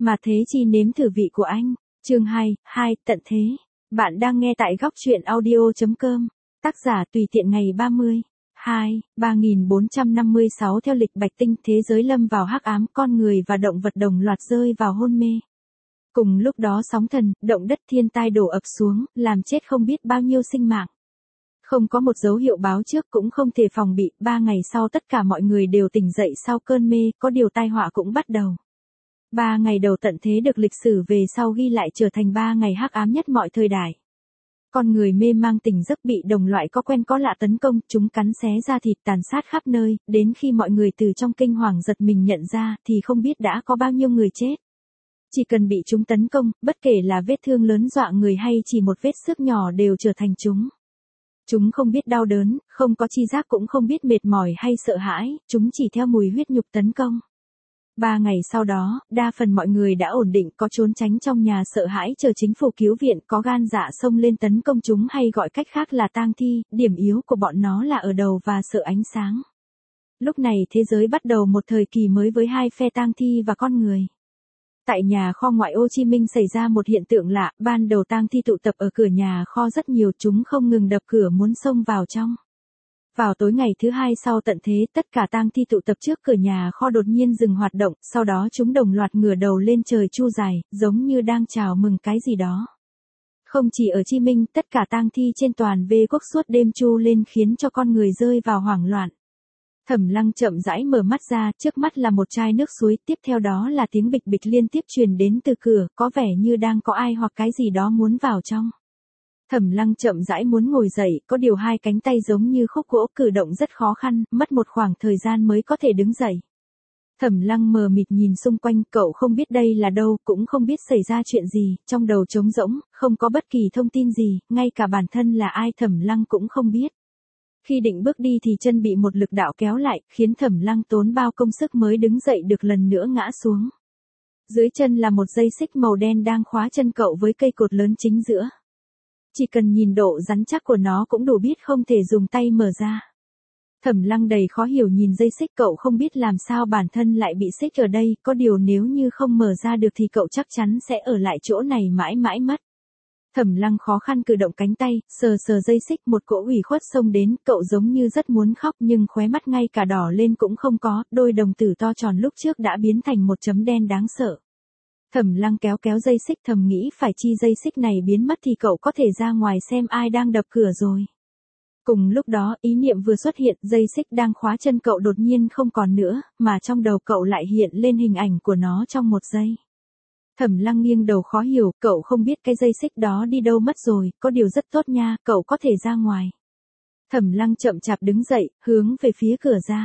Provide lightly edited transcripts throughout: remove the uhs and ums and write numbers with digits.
Mà thế chi nếm thử vị của anh. Chương 2, tận thế. Bạn đang nghe tại góc truyện audio.com. Tác giả tùy tiện ngày 3456 theo lịch Bạch Tinh, thế giới lâm vào hắc ám, con người và động vật đồng loạt rơi vào hôn mê. Cùng lúc đó sóng thần, động đất, thiên tai đổ ập xuống, làm chết không biết bao nhiêu sinh mạng. Không có một dấu hiệu báo trước, cũng không thể phòng bị, 3 ngày sau tất cả mọi người đều tỉnh dậy sau cơn mê, có điều tai họa cũng bắt đầu. 3 ngày đầu tận thế được lịch sử về sau ghi lại trở thành 3 ngày hắc ám nhất mọi thời đại. Con người mê mang tỉnh giấc, bị đồng loại có quen có lạ tấn công, chúng cắn xé da thịt, tàn sát khắp nơi, đến khi mọi người từ trong kinh hoàng giật mình nhận ra thì không biết đã có bao nhiêu người chết. Chỉ cần bị chúng tấn công, bất kể là vết thương lớn dọa người hay chỉ một vết xước nhỏ đều trở thành chúng. Chúng không biết đau đớn, không có chi giác, cũng không biết mệt mỏi hay sợ hãi, chúng chỉ theo mùi huyết nhục tấn công. 3 ngày sau đó, đa phần mọi người đã ổn định, có trốn tránh trong nhà sợ hãi chờ chính phủ cứu viện, có gan dạ xông lên tấn công chúng, hay gọi cách khác là tang thi. Điểm yếu của bọn nó là ở đầu và sợ ánh sáng. Lúc này thế giới bắt đầu một thời kỳ mới với hai phe tang thi và con người. Tại nhà kho ngoại ô Chí Minh xảy ra một hiện tượng lạ, ban đầu tang thi tụ tập ở cửa nhà kho rất nhiều, chúng không ngừng đập cửa muốn xông vào trong. Vào tối ngày thứ 2 sau tận thế, tất cả tang thi tụ tập trước cửa nhà kho đột nhiên dừng hoạt động, sau đó chúng đồng loạt ngửa đầu lên trời chu dài, giống như đang chào mừng cái gì đó. Không chỉ ở Chí Minh, tất cả tang thi trên toàn V quốc suốt đêm chu lên khiến cho con người rơi vào hoảng loạn. Thẩm Lăng chậm rãi mở mắt ra, trước mắt là một chai nước suối, tiếp theo đó là tiếng bịch bịch liên tiếp truyền đến từ cửa, có vẻ như đang có ai hoặc cái gì đó muốn vào trong. Thẩm Lăng chậm rãi muốn ngồi dậy, có điều hai cánh tay giống như khúc gỗ, cử động rất khó khăn, mất một khoảng thời gian mới có thể đứng dậy. Thẩm Lăng mờ mịt nhìn xung quanh, cậu không biết đây là đâu, cũng không biết xảy ra chuyện gì, trong đầu trống rỗng, không có bất kỳ thông tin gì, ngay cả bản thân là ai Thẩm Lăng cũng không biết. Khi định bước đi thì chân bị một lực đạo kéo lại, khiến Thẩm Lăng tốn bao công sức mới đứng dậy được, lần nữa ngã xuống. Dưới chân là một dây xích màu đen đang khóa chân cậu với cây cột lớn chính giữa. Chỉ cần nhìn độ rắn chắc của nó cũng đủ biết không thể dùng tay mở ra. Thẩm Lăng đầy khó hiểu nhìn dây xích, cậu không biết làm sao bản thân lại bị xích ở đây, có điều nếu như không mở ra được thì cậu chắc chắn sẽ ở lại chỗ này mãi mãi mất. Thẩm Lăng khó khăn cử động cánh tay, sờ dây xích, một cỗ ủy khuất xông đến, cậu giống như rất muốn khóc nhưng khóe mắt ngay cả đỏ lên cũng không có, đôi đồng tử to tròn lúc trước đã biến thành một chấm đen đáng sợ. Thẩm Lăng kéo dây xích, thầm nghĩ phải chi dây xích này biến mất thì cậu có thể ra ngoài xem ai đang đập cửa rồi. Cùng lúc đó, ý niệm vừa xuất hiện, dây xích đang khóa chân cậu đột nhiên không còn nữa, mà trong đầu cậu lại hiện lên hình ảnh của nó trong một giây. Thẩm Lăng nghiêng đầu khó hiểu, cậu không biết cái dây xích đó đi đâu mất rồi, có điều rất tốt nha, cậu có thể ra ngoài. Thẩm Lăng chậm chạp đứng dậy, hướng về phía cửa ra.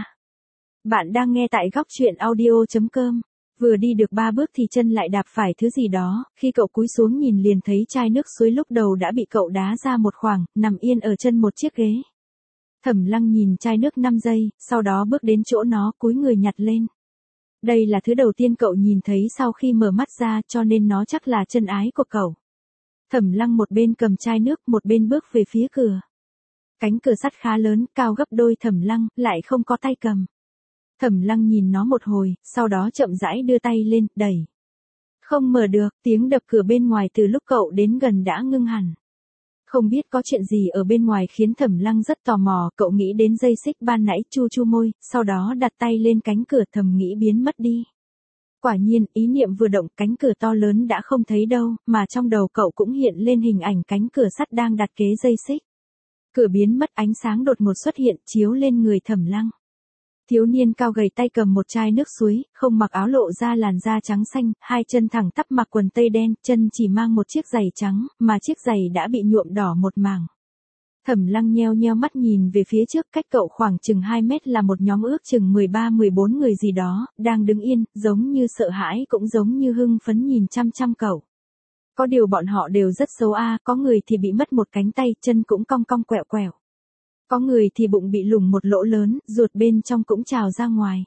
Bạn đang nghe tại góc truyện audio.com. Vừa đi được 3 bước thì chân lại đạp phải thứ gì đó, khi cậu cúi xuống nhìn liền thấy chai nước suối lúc đầu đã bị cậu đá ra một khoảng, nằm yên ở chân một chiếc ghế. Thẩm Lăng nhìn chai nước 5 giây, sau đó bước đến chỗ nó, cúi người nhặt lên. Đây là thứ đầu tiên cậu nhìn thấy sau khi mở mắt ra, cho nên nó chắc là chân ái của cậu. Thẩm Lăng một bên cầm chai nước, một bên bước về phía cửa. Cánh cửa sắt khá lớn, cao gấp đôi Thẩm Lăng, lại không có tay cầm. Thẩm Lăng nhìn nó một hồi, sau đó chậm rãi đưa tay lên, đẩy. Không mở được, tiếng đập cửa bên ngoài từ lúc cậu đến gần đã ngưng hẳn. Không biết có chuyện gì ở bên ngoài khiến Thẩm Lăng rất tò mò, cậu nghĩ đến dây xích ban nãy, chu môi, sau đó đặt tay lên cánh cửa, thầm nghĩ biến mất đi. Quả nhiên, ý niệm vừa động, cánh cửa to lớn đã không thấy đâu, mà trong đầu cậu cũng hiện lên hình ảnh cánh cửa sắt đang đặt kế dây xích. Cửa biến mất, ánh sáng đột ngột xuất hiện, chiếu lên người Thẩm Lăng. Thiếu niên cao gầy tay cầm một chai nước suối, không mặc áo, lộ ra làn da trắng xanh, hai chân thẳng tắp, mặc quần tây đen, chân chỉ mang một chiếc giày trắng, mà chiếc giày đã bị nhuộm đỏ một mảng. Thẩm Lăng nheo mắt nhìn về phía trước, cách cậu khoảng chừng 2 mét là một nhóm ước chừng 13-14 người gì đó, đang đứng yên, giống như sợ hãi cũng giống như hưng phấn nhìn chăm cậu. Có điều bọn họ đều rất xấu có người thì bị mất một cánh tay, chân cũng cong quẹo. Có người thì bụng bị lủng một lỗ lớn, ruột bên trong cũng trào ra ngoài.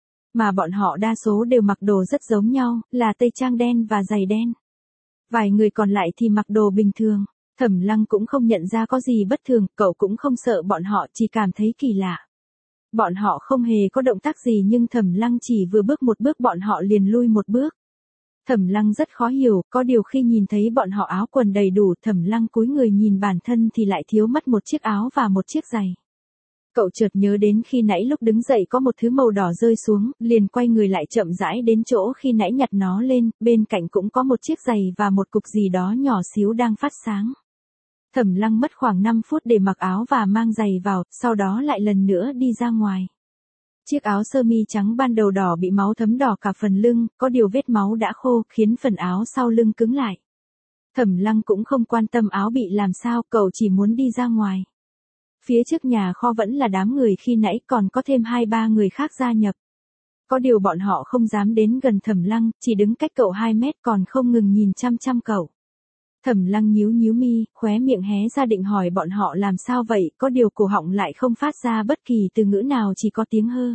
Mà bọn họ đa số đều mặc đồ rất giống nhau, là tây trang đen và giày đen. Vài người còn lại thì mặc đồ bình thường. Thẩm Lăng cũng không nhận ra có gì bất thường, cậu cũng không sợ bọn họ, chỉ cảm thấy kỳ lạ. Bọn họ không hề có động tác gì nhưng Thẩm Lăng chỉ vừa bước một bước bọn họ liền lui một bước. Thẩm Lăng rất khó hiểu, có điều khi nhìn thấy bọn họ áo quần đầy đủ, Thẩm Lăng cúi người nhìn bản thân thì lại thiếu mất một chiếc áo và một chiếc giày. Cậu chợt nhớ đến khi nãy lúc đứng dậy có một thứ màu đỏ rơi xuống, liền quay người lại chậm rãi đến chỗ khi nãy nhặt nó lên, bên cạnh cũng có một chiếc giày và một cục gì đó nhỏ xíu đang phát sáng. Thẩm Lăng mất khoảng 5 phút để mặc áo và mang giày vào, sau đó lại lần nữa đi ra ngoài. Chiếc áo sơ mi trắng ban đầu đỏ bị máu thấm đỏ cả phần lưng, có điều vết máu đã khô, khiến phần áo sau lưng cứng lại. Thẩm Lăng cũng không quan tâm áo bị làm sao, cậu chỉ muốn đi ra ngoài. Phía trước nhà kho vẫn là đám người khi nãy, còn có thêm 2-3 người khác gia nhập. Có điều bọn họ không dám đến gần Thẩm Lăng, chỉ đứng cách cậu 2 mét còn không ngừng nhìn chăm chăm cậu. Thẩm Lăng nhíu nhíu mi, khóe miệng hé ra định hỏi bọn họ làm sao vậy, có điều cổ họng lại không phát ra bất kỳ từ ngữ nào, chỉ có tiếng hơ.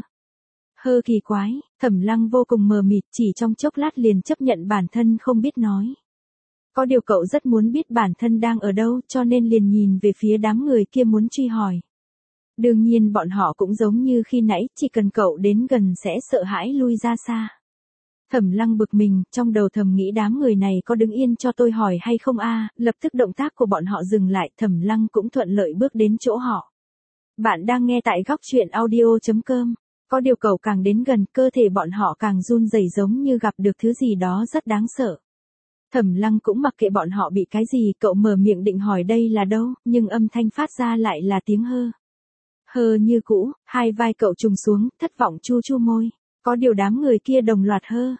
Hơ kỳ quái, Thẩm Lăng vô cùng mờ mịt, chỉ trong chốc lát liền chấp nhận bản thân không biết nói. Có điều cậu rất muốn biết bản thân đang ở đâu, cho nên liền nhìn về phía đám người kia muốn truy hỏi. Đương nhiên bọn họ cũng giống như khi nãy, chỉ cần cậu đến gần sẽ sợ hãi lui ra xa. Thẩm Lăng bực mình, trong đầu thầm nghĩ đám người này có đứng yên cho tôi hỏi hay không a? Lập tức động tác của bọn họ dừng lại, Thẩm Lăng cũng thuận lợi bước đến chỗ họ. Bạn đang nghe tại góc truyện audio.com. Có điều cậu càng đến gần, cơ thể bọn họ càng run rẩy giống như gặp được thứ gì đó rất đáng sợ. Thẩm Lăng cũng mặc kệ bọn họ bị cái gì, cậu mở miệng định hỏi đây là đâu, nhưng âm thanh phát ra lại là tiếng hơ. Hơ như cũ, hai vai cậu trùng xuống, thất vọng chu chu môi. Có điều đám người kia đồng loạt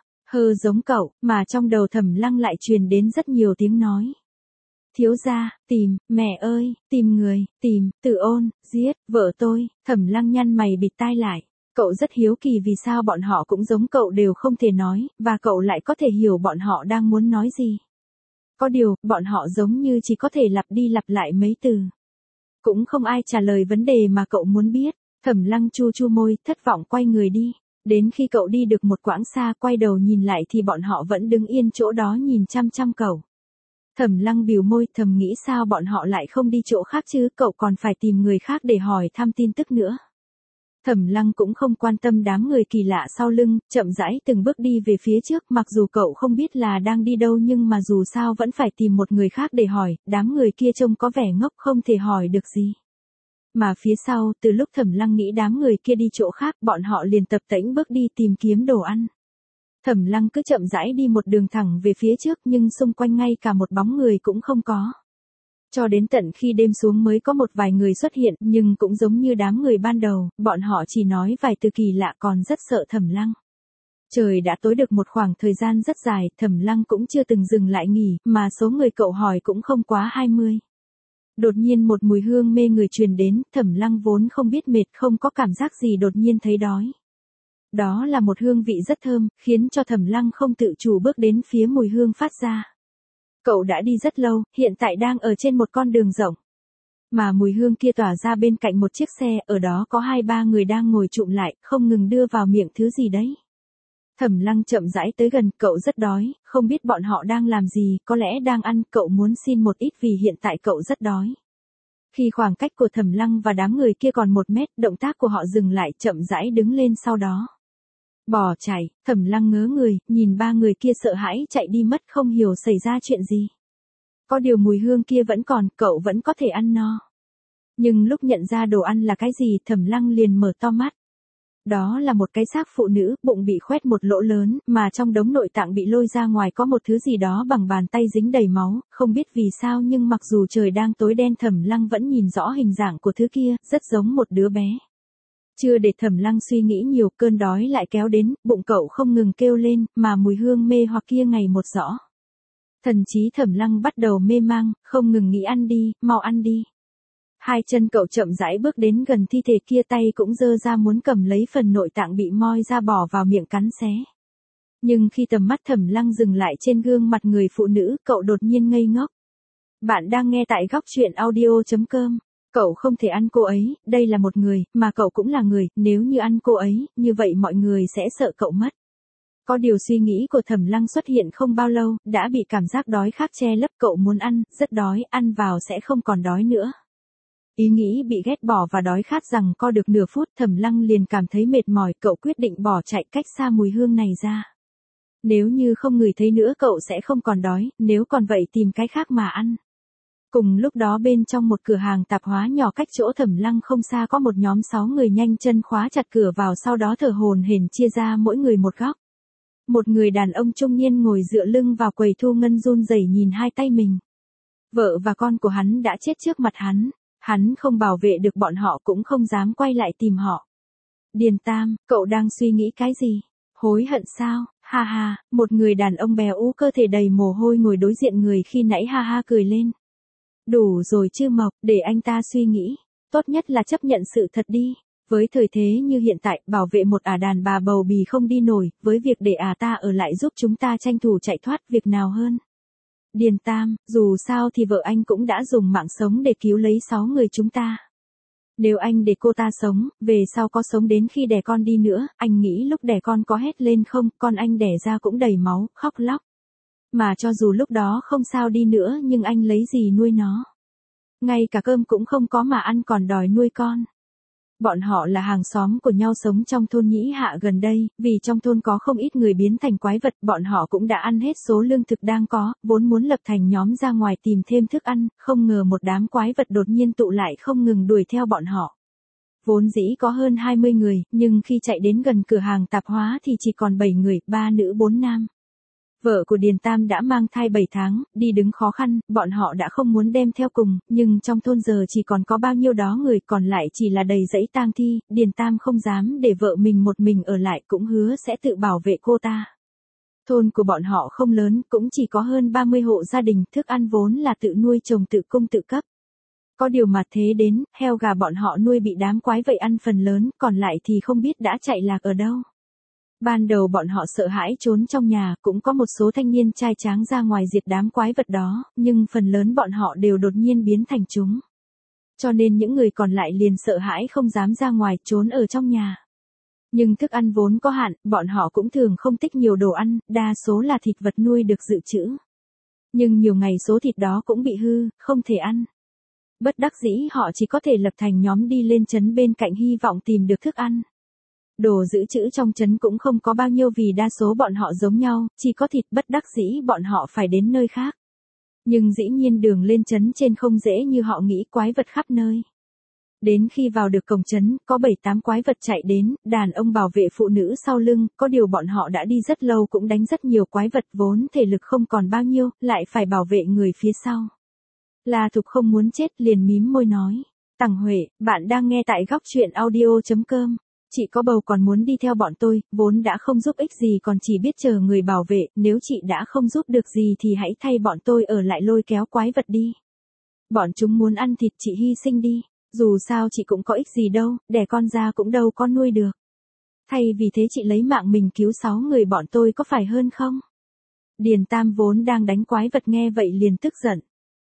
hơ giống cậu, mà trong đầu Thẩm Lăng lại truyền đến rất nhiều tiếng nói. Thiếu gia, tìm, mẹ ơi, tìm người, tìm, Tử Ôn, giết, vợ tôi. Thẩm Lăng nhăn mày bịt tai lại. Cậu rất hiếu kỳ vì sao bọn họ cũng giống cậu đều không thể nói, và cậu lại có thể hiểu bọn họ đang muốn nói gì. Có điều, bọn họ giống như chỉ có thể lặp đi lặp lại mấy từ. Cũng không ai trả lời vấn đề mà cậu muốn biết. Thẩm Lăng chu chu môi, thất vọng quay người đi. Đến khi cậu đi được một quãng xa, quay đầu nhìn lại thì bọn họ vẫn đứng yên chỗ đó nhìn chăm chăm cậu. Thẩm Lăng bĩu môi, thầm nghĩ sao bọn họ lại không đi chỗ khác chứ, cậu còn phải tìm người khác để hỏi thăm tin tức nữa. Thẩm Lăng cũng không quan tâm đám người kỳ lạ sau lưng, chậm rãi từng bước đi về phía trước, mặc dù cậu không biết là đang đi đâu nhưng mà dù sao vẫn phải tìm một người khác để hỏi, đám người kia trông có vẻ ngốc không thể hỏi được gì. Mà phía sau, từ lúc Thẩm Lăng nghĩ đám người kia đi chỗ khác, bọn họ liền tập tễnh bước đi tìm kiếm đồ ăn. Thẩm Lăng cứ chậm rãi đi một đường thẳng về phía trước nhưng xung quanh ngay cả một bóng người cũng không có. Cho đến tận khi đêm xuống mới có một vài người xuất hiện, nhưng cũng giống như đám người ban đầu, bọn họ chỉ nói vài từ kỳ lạ còn rất sợ Thẩm Lăng. Trời đã tối được một khoảng thời gian rất dài, Thẩm Lăng cũng chưa từng dừng lại nghỉ, mà số người cậu hỏi cũng không quá 20. Đột nhiên một mùi hương mê người truyền đến, Thẩm Lăng vốn không biết mệt, không có cảm giác gì, đột nhiên thấy đói. Đó là một hương vị rất thơm, khiến cho Thẩm Lăng không tự chủ bước đến phía mùi hương phát ra. Cậu đã đi rất lâu, hiện tại đang ở trên một con đường rộng. Mà mùi hương kia tỏa ra bên cạnh một chiếc xe, ở đó có 2-3 người đang ngồi chụm lại, không ngừng đưa vào miệng thứ gì đấy. Thẩm Lăng chậm rãi tới gần, cậu rất đói, không biết bọn họ đang làm gì, có lẽ đang ăn, cậu muốn xin một ít vì hiện tại cậu rất đói. Khi khoảng cách của Thẩm Lăng và đám người kia còn 1 mét, động tác của họ dừng lại, chậm rãi đứng lên sau đó. Bỏ chạy, Thẩm Lăng ngớ người, nhìn 3 người kia sợ hãi chạy đi mất, không hiểu xảy ra chuyện gì. Có điều mùi hương kia vẫn còn, cậu vẫn có thể ăn no. Nhưng lúc nhận ra đồ ăn là cái gì, Thẩm Lăng liền mở to mắt. Đó là một cái xác phụ nữ, bụng bị khoét một lỗ lớn, mà trong đống nội tạng bị lôi ra ngoài có một thứ gì đó bằng bàn tay dính đầy máu, không biết vì sao nhưng mặc dù trời đang tối đen Thẩm Lăng vẫn nhìn rõ hình dạng của thứ kia, rất giống một đứa bé. Chưa để Thẩm Lăng suy nghĩ nhiều, cơn đói lại kéo đến, bụng cậu không ngừng kêu lên, mà mùi hương mê hoặc kia ngày một rõ. Thần trí Thẩm Lăng bắt đầu mê mang, không ngừng nghĩ ăn đi, mau ăn đi. Hai chân cậu chậm rãi bước đến gần thi thể kia, tay cũng giơ ra muốn cầm lấy phần nội tạng bị moi ra bỏ vào miệng cắn xé. Nhưng khi tầm mắt Thẩm Lăng dừng lại trên gương mặt người phụ nữ, cậu đột nhiên ngây ngốc. Bạn đang nghe tại góc truyện audio.com. Cậu không thể ăn cô ấy, đây là một người, mà cậu cũng là người, nếu như ăn cô ấy, như vậy mọi người sẽ sợ cậu mất. Có điều suy nghĩ của Thẩm Lăng xuất hiện không bao lâu, đã bị cảm giác đói khát che lấp, cậu muốn ăn, rất đói, ăn vào sẽ không còn đói nữa. Ý nghĩ bị ghét bỏ và đói khát rằng co được nửa phút, Thẩm Lăng liền cảm thấy mệt mỏi, cậu quyết định bỏ chạy cách xa mùi hương này ra. Nếu như không ngửi thấy nữa cậu sẽ không còn đói, nếu còn vậy tìm cái khác mà ăn. Cùng lúc đó bên trong một cửa hàng tạp hóa nhỏ cách chỗ Thẩm Lăng không xa có một nhóm 6 người nhanh chân khóa chặt cửa vào, sau đó thở hổn hển chia ra mỗi người một góc. Một người đàn ông trung niên ngồi dựa lưng vào quầy thu ngân run rẩy nhìn hai tay mình. Vợ và con của hắn đã chết trước mặt hắn không bảo vệ được bọn họ cũng không dám quay lại tìm họ. Điền Tam, cậu đang suy nghĩ cái gì? Hối hận sao? Ha ha, một người đàn ông béo ú cơ thể đầy mồ hôi ngồi đối diện người khi nãy ha ha cười lên. Đủ rồi chứ Mộc, để anh ta suy nghĩ. Tốt nhất là chấp nhận sự thật đi. Với thời thế như hiện tại, bảo vệ một đàn bà bầu bì không đi nổi, với việc để ta ở lại giúp chúng ta tranh thủ chạy thoát việc nào hơn. Điền Tam, dù sao thì vợ anh cũng đã dùng mạng sống để cứu lấy 6 người chúng ta. Nếu anh để cô ta sống, về sau có sống đến khi đẻ con đi nữa, anh nghĩ lúc đẻ con có hét lên không, con anh đẻ ra cũng đầy máu, khóc lóc. Mà cho dù lúc đó không sao đi nữa nhưng anh lấy gì nuôi nó. Ngay cả cơm cũng không có mà ăn còn đòi nuôi con. Bọn họ là hàng xóm của nhau sống trong thôn Nhĩ Hạ gần đây, vì trong thôn có không ít người biến thành quái vật, bọn họ cũng đã ăn hết số lương thực đang có, vốn muốn lập thành nhóm ra ngoài tìm thêm thức ăn, không ngờ một đám quái vật đột nhiên tụ lại không ngừng đuổi theo bọn họ. Vốn dĩ có hơn 20 người, nhưng khi chạy đến gần cửa hàng tạp hóa thì chỉ còn 7 người, 3 nữ 4 nam. Vợ của Điền Tam đã mang thai 7 tháng, đi đứng khó khăn, bọn họ đã không muốn đem theo cùng, nhưng trong thôn giờ chỉ còn có bao nhiêu đó người, còn lại chỉ là đầy dãy tang thi, Điền Tam không dám để vợ mình một mình ở lại, cũng hứa sẽ tự bảo vệ cô ta. Thôn của bọn họ không lớn, cũng chỉ có hơn 30 hộ gia đình, thức ăn vốn là tự nuôi trồng tự cung tự cấp. Có điều mà thế đến, heo gà bọn họ nuôi bị đám quái vậy ăn phần lớn, còn lại thì không biết đã chạy lạc ở đâu. Ban đầu bọn họ sợ hãi trốn trong nhà, cũng có một số thanh niên trai tráng ra ngoài diệt đám quái vật đó, nhưng phần lớn bọn họ đều đột nhiên biến thành chúng. Cho nên những người còn lại liền sợ hãi không dám ra ngoài, trốn ở trong nhà. Nhưng thức ăn vốn có hạn, bọn họ cũng thường không tích nhiều đồ ăn, đa số là thịt vật nuôi được dự trữ. Nhưng nhiều ngày số thịt đó cũng bị hư, không thể ăn. Bất đắc dĩ họ chỉ có thể lập thành nhóm đi lên trấn bên cạnh hy vọng tìm được thức ăn. Đồ dự trữ trong trấn cũng không có bao nhiêu vì đa số bọn họ giống nhau, chỉ có thịt, bất đắc dĩ bọn họ phải đến nơi khác. Nhưng dĩ nhiên đường lên trấn trên không dễ như họ nghĩ, quái vật khắp nơi. Đến khi vào được cổng trấn, có 7-8 quái vật chạy đến, đàn ông bảo vệ phụ nữ sau lưng, có điều bọn họ đã đi rất lâu cũng đánh rất nhiều quái vật, vốn thể lực không còn bao nhiêu, lại phải bảo vệ người phía sau. La Thục không muốn chết liền mím môi nói. Tằng Huệ, bạn đang nghe tại góc truyện audio.com. Chị có bầu còn muốn đi theo bọn tôi, vốn đã không giúp ích gì còn chỉ biết chờ người bảo vệ, nếu chị đã không giúp được gì thì hãy thay bọn tôi ở lại lôi kéo quái vật đi. Bọn chúng muốn ăn thịt chị hy sinh đi, dù sao chị cũng có ích gì đâu, đẻ con ra cũng đâu con nuôi được. Thay vì thế chị lấy mạng mình cứu 6 người bọn tôi có phải hơn không? Điền Tam vốn đang đánh quái vật nghe vậy liền tức giận.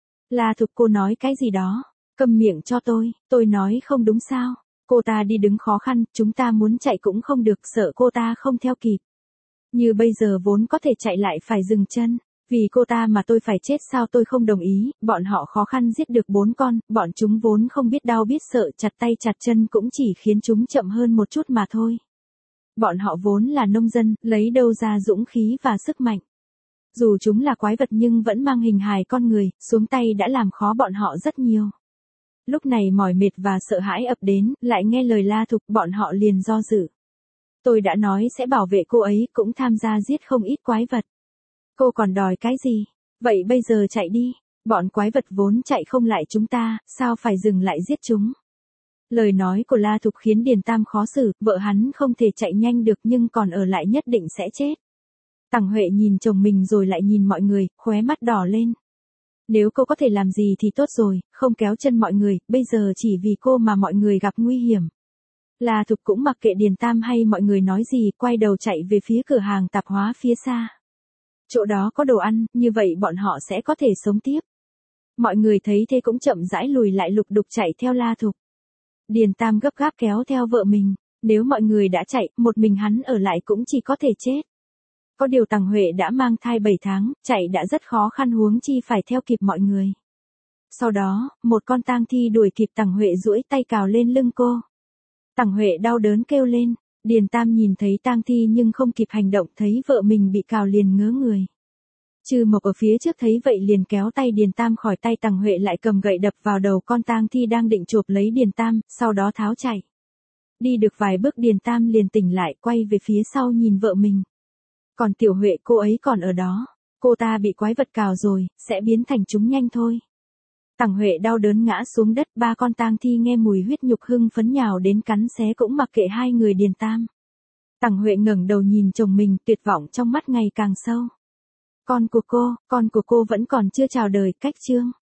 La Thục, cô nói cái gì đó, câm miệng cho tôi nói không đúng sao? Cô ta đi đứng khó khăn, chúng ta muốn chạy cũng không được, sợ cô ta không theo kịp. Như bây giờ vốn có thể chạy lại phải dừng chân, vì cô ta mà tôi phải chết sao? Tôi không đồng ý, bọn họ khó khăn giết được 4 con, bọn chúng vốn không biết đau biết sợ, chặt tay chặt chân cũng chỉ khiến chúng chậm hơn một chút mà thôi. Bọn họ vốn là nông dân, lấy đâu ra dũng khí và sức mạnh. Dù chúng là quái vật nhưng vẫn mang hình hài con người, xuống tay đã làm khó bọn họ rất nhiều. Lúc này mỏi mệt và sợ hãi ập đến, lại nghe lời La Thục, bọn họ liền do dự. Tôi đã nói sẽ bảo vệ cô ấy, cũng tham gia giết không ít quái vật. Cô còn đòi cái gì? Vậy bây giờ chạy đi, bọn quái vật vốn chạy không lại chúng ta, sao phải dừng lại giết chúng? Lời nói của La Thục khiến Điền Tam khó xử, vợ hắn không thể chạy nhanh được nhưng còn ở lại nhất định sẽ chết. Tằng Huệ nhìn chồng mình rồi lại nhìn mọi người, khóe mắt đỏ lên. Nếu cô có thể làm gì thì tốt rồi, không kéo chân mọi người, bây giờ chỉ vì cô mà mọi người gặp nguy hiểm. La Thục cũng mặc kệ Điền Tam hay mọi người nói gì, quay đầu chạy về phía cửa hàng tạp hóa phía xa. Chỗ đó có đồ ăn, như vậy bọn họ sẽ có thể sống tiếp. Mọi người thấy thế cũng chậm rãi lùi lại lục đục chạy theo La Thục. Điền Tam gấp gáp kéo theo vợ mình, nếu mọi người đã chạy, một mình hắn ở lại cũng chỉ có thể chết. Có điều Tằng Huệ đã mang thai 7 tháng, chạy đã rất khó khăn huống chi phải theo kịp mọi người. Sau đó, một con tang thi đuổi kịp Tằng Huệ duỗi tay cào lên lưng cô. Tằng Huệ đau đớn kêu lên, Điền Tam nhìn thấy tang thi nhưng không kịp hành động, thấy vợ mình bị cào liền ngớ người. Trư Mộc ở phía trước thấy vậy liền kéo tay Điền Tam khỏi tay Tằng Huệ, lại cầm gậy đập vào đầu con tang thi đang định chộp lấy Điền Tam, sau đó tháo chạy. Đi được vài bước Điền Tam liền tỉnh lại, quay về phía sau nhìn vợ mình. Còn Tiểu Huệ cô ấy còn ở đó. Cô ta bị quái vật cào rồi, sẽ biến thành chúng nhanh thôi. Tằng Huệ đau đớn ngã xuống đất, ba con tang thi nghe mùi huyết nhục hưng phấn nhào đến cắn xé cũng mặc kệ hai người Điền Tam. Tằng Huệ ngẩng đầu nhìn chồng mình, tuyệt vọng trong mắt ngày càng sâu. Con của cô vẫn còn chưa chào đời, cách chương.